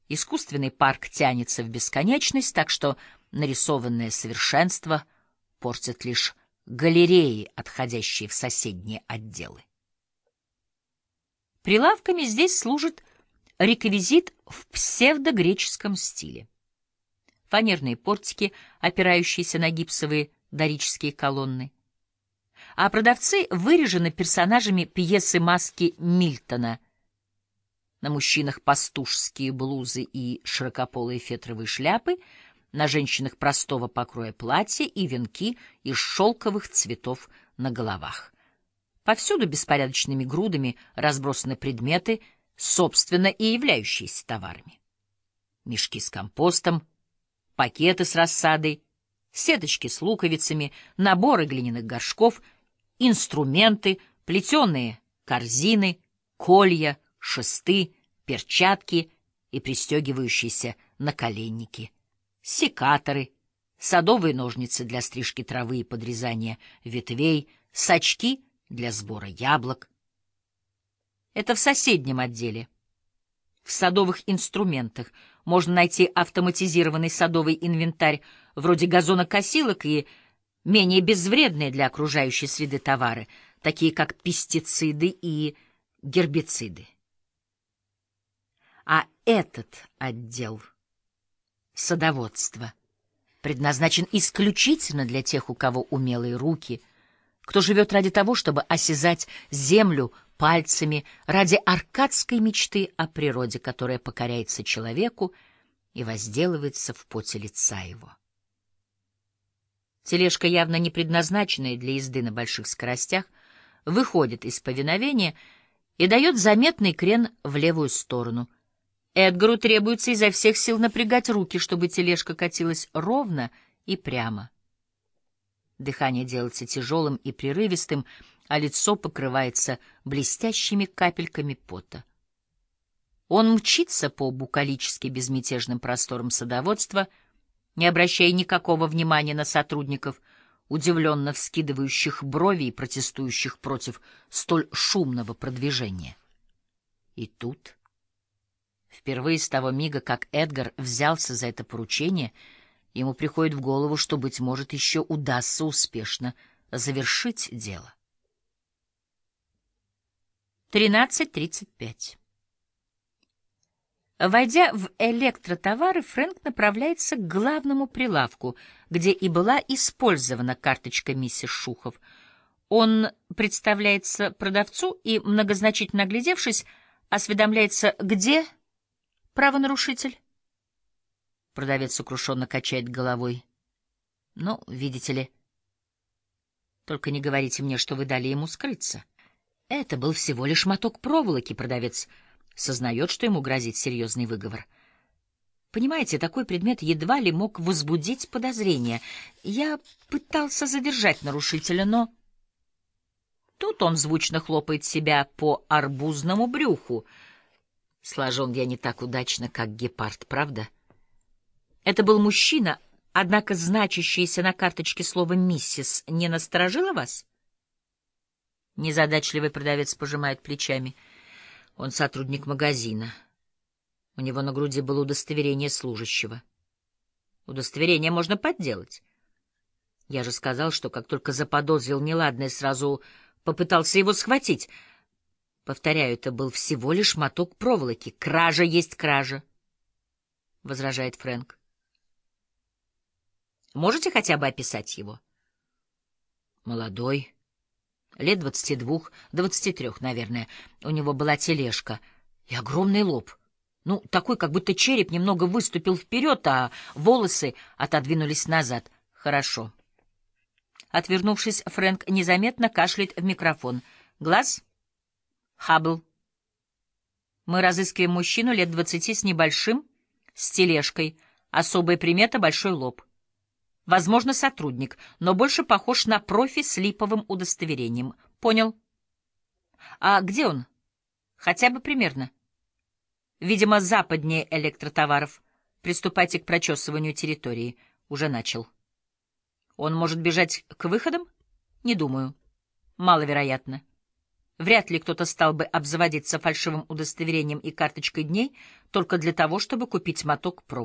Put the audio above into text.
Искусственный парк тянется в бесконечность, так что нарисованное совершенство портит лишь галереи, отходящие в соседние отделы. Прилавками здесь служит реквизит в псевдогреческом стиле. Фанерные портики, опирающиеся на гипсовые дорические колонны. А продавцы вырежены персонажами пьесы «Маски» Мильтона. На мужчинах пастушские блузы и широкополые фетровые шляпы, на женщинах простого покроя платья и венки из шелковых цветов на головах. Повсюду беспорядочными грудами разбросаны предметы, собственно и являющиеся товарами. Мешки с компостом, пакеты с рассадой, сеточки с луковицами, наборы глиняных горшков, инструменты, плетеные корзины, колья, шесты, перчатки и пристегивающиеся наколенники, секаторы, садовые ножницы для стрижки травы и подрезания ветвей, сачки для сбора яблок. Это в соседнем отделе. В садовых инструментах можно найти автоматизированный садовый инвентарь вроде газонокосилок и менее безвредные для окружающей среды товары, такие как пестициды и гербициды. А этот отдел садоводства предназначен исключительно для тех, у кого умелые руки, кто живет ради того, чтобы осязать землю пальцами, ради аркадской мечты о природе, которая покоряется человеку и возделывается в поте лица его. Тележка, явно не предназначенная для езды на больших скоростях, выходит из повиновения и дает заметный крен в левую сторону. Эдгару требуется изо всех сил напрягать руки, чтобы тележка катилась ровно и прямо. Дыхание делается тяжелым и прерывистым, а лицо покрывается блестящими капельками пота. Он мчится по букалически безмятежным просторам садоводства, не обращая никакого внимания на сотрудников, удивленно вскидывающих брови и протестующих против столь шумного продвижения. И тут, впервые с того мига, как Эдгар взялся за это поручение, ему приходит в голову, что, быть может, еще удастся успешно завершить дело. 13:35. Войдя в электротовары, Фрэнк направляется к главному прилавку, где и была использована карточка миссис Шухов. Он представляется продавцу и, многозначительно оглядевшись, осведомляется, где правонарушитель. Продавец сокрушенно качает головой. Ну, видите ли, только не говорите мне, что вы дали ему скрыться. Это был всего лишь моток проволоки. Продавец сознает, что ему грозит серьезный выговор. Понимаете, такой предмет едва ли мог возбудить подозрения. Я пытался задержать нарушителя, но... Тут он звучно хлопает себя по арбузному брюху. Сложен я не так удачно, как гепард, правда? Это был мужчина, однако значащееся на карточке слово «миссис» не насторожило вас? Незадачливый продавец пожимает плечами. Он сотрудник магазина. У него на груди было удостоверение служащего. Удостоверение можно подделать. Я же сказал, что как только заподозрил неладное, сразу попытался его схватить. Повторяю, это был всего лишь моток проволоки. Кража есть кража, — возражает Фрэнк. Можете хотя бы описать его? Молодой, лет 22, 23, наверное. У него была тележка и огромный лоб. Ну, такой, как будто череп немного выступил вперед, а волосы отодвинулись назад. Хорошо. Отвернувшись, Фрэнк незаметно кашляет в микрофон. Глаз? Хаббл. Мы разыскиваем мужчину лет 20 с небольшим, с тележкой. Особая примета — большой лоб. Возможно, сотрудник, но больше похож на профи с липовым удостоверением. Понял. А где он? Хотя бы примерно. Видимо, западнее электротоваров. Приступайте к прочесыванию территории. Уже начал. Он может бежать к выходам? Не думаю. Маловероятно. Вряд ли кто-то стал бы обзаводиться фальшивым удостоверением и карточкой дней только для того, чтобы купить моток провода.